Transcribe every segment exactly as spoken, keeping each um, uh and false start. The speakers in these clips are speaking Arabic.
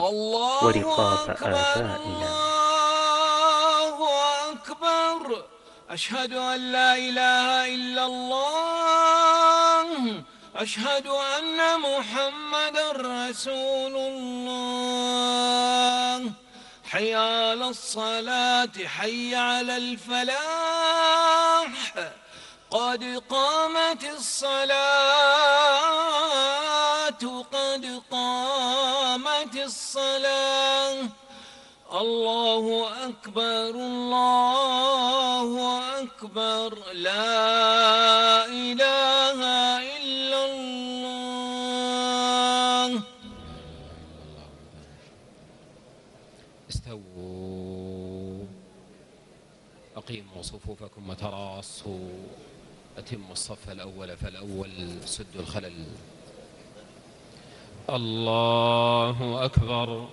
الله ورقاب أكبر آبائنا. الله أكبر. أشهد أن لا إله إلا الله. أشهد أن محمدًا رسول الله. حي على الصلاة حي على الفلاح. قد قامت الصلاة قد قامت الصلاة. الله أكبر الله أكبر. لا إله إلا الله. استووا، أقيموا صفوفكم وتراصوا، أتموا الصف الأول فالأول، سدوا الخلل. الله أكبر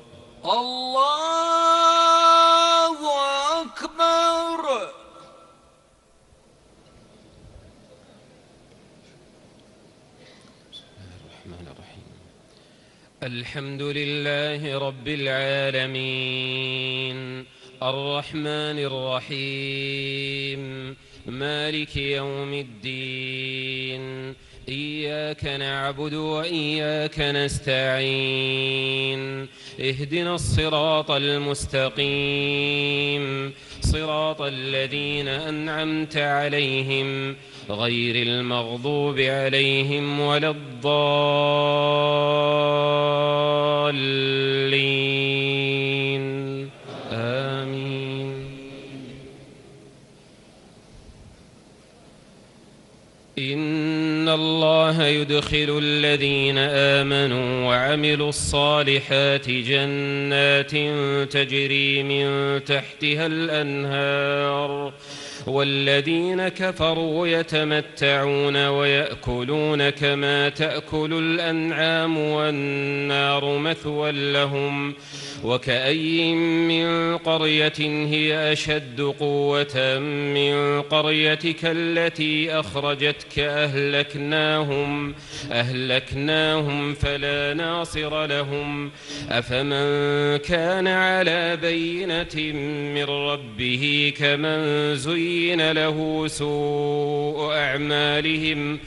الله أكبر. الرحمن الرحيم. الحمد لله رب العالمين، الرحمن الرحيم، مالك يوم الدين. إياك نعبد وإياك نستعين. اهدنا الصراط المستقيم، صراط الذين أنعمت عليهم غير المغضوب عليهم ولا الضالين. آمين. إن الله يدخل الذين آمنوا وعملوا الصالحات جنات تجري من تحتها الأنهار، والذين كفروا يتمتعون ويأكلون كما تأكل الأنعام والنار مثوى لهم. وكأي من قرية هي أشد قوة من قريتك التي أخرجتك أهلكناهم أهلكناهم فلا ناصر لهم. أفمن كان على بينة من ربه كمن زين له سوء أعمالهم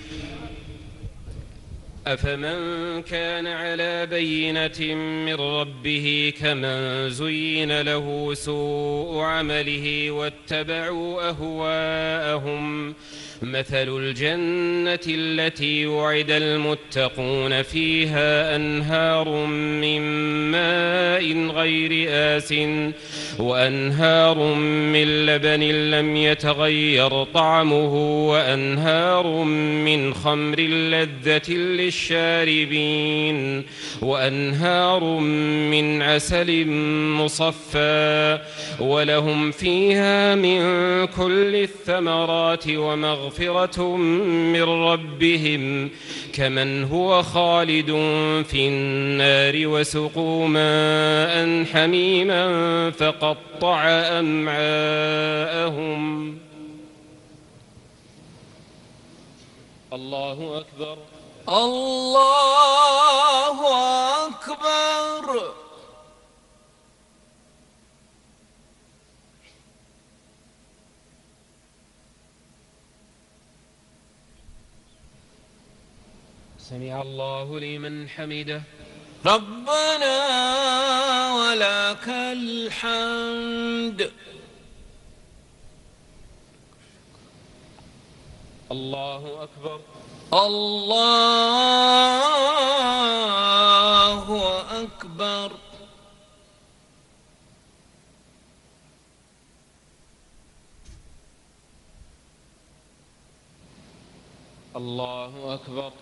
أفمن كان على بينة من ربه كمن زين له سوء عمله واتبعوا أهواءهم. مثل الجنة التي وعد المتقون فيها أنهار من ماء غير آسٍ وأنهار من لبن لم يتغير طعمه وأنهار من خمر لذة للشاربين وأنهار من عسل مصفى ولهم فيها من كل الثمرات ومغفرة من ربهم كمن هو خالد في النار وسقوا ماء حميما فقطع أمعاءهم. الله أكبر الله أكبر. سمع الله لمن حمده. ربنا ولك الحمد. الله أكبر الله أكبر. الله أكبر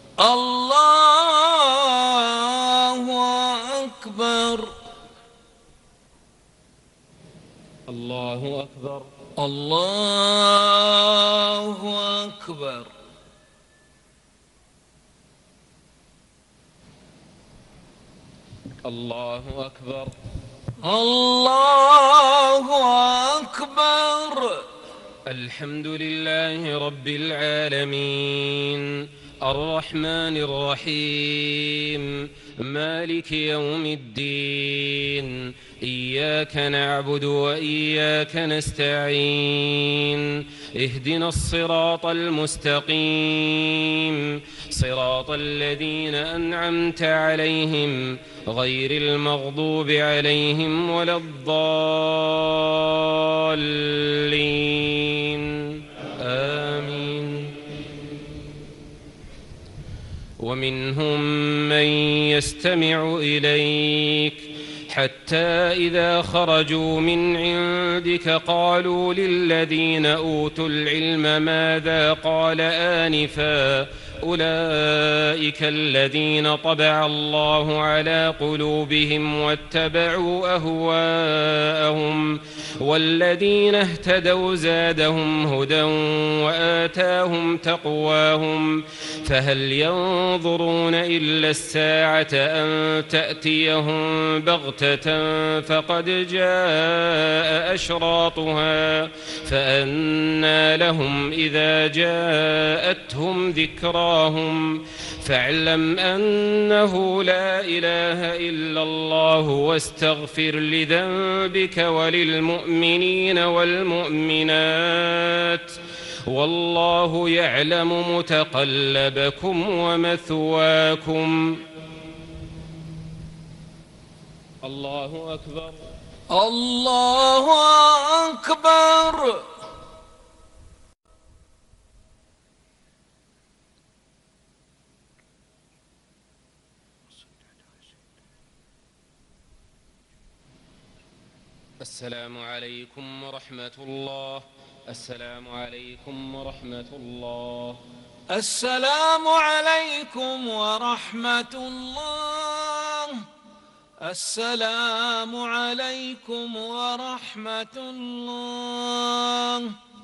الله أكبر. الله أكبر الله أكبر. الله أكبر الله أكبر. الحمد لله رب العالمين، الرحمن الرحيم، مالك يوم الدين إياك نعبد وإياك نستعين اهدنا الصراط المستقيم صراط الذين أنعمت عليهم غير المغضوب عليهم ولا الضالين آمين. ومنهم من يستمع إليك حتى إذا خرجوا من عندك قالوا للذين أوتوا العلم ماذا قال آنفا أولئك الذين طبع الله على قلوبهم واتبعوا أهواءهم والذين اهتدوا زادهم هدى وآتاهم تقواهم فهل ينظرون إلا الساعة أن تأتيهم بغتة فقد جاء أشراطها فأنى لهم إذا جاءتهم ذكراهم فاعلم أنه لا إله إلا الله واستغفر لذنبك وللمؤمنين والمؤمنات والله يعلم متقلبكم ومثواكم. الله أكبر. الله أكبر. السلام عليكم ورحمة الله. السلام عليكم ورحمة الله. السلام عليكم ورحمة الله. السلام عليكم ورحمة الله.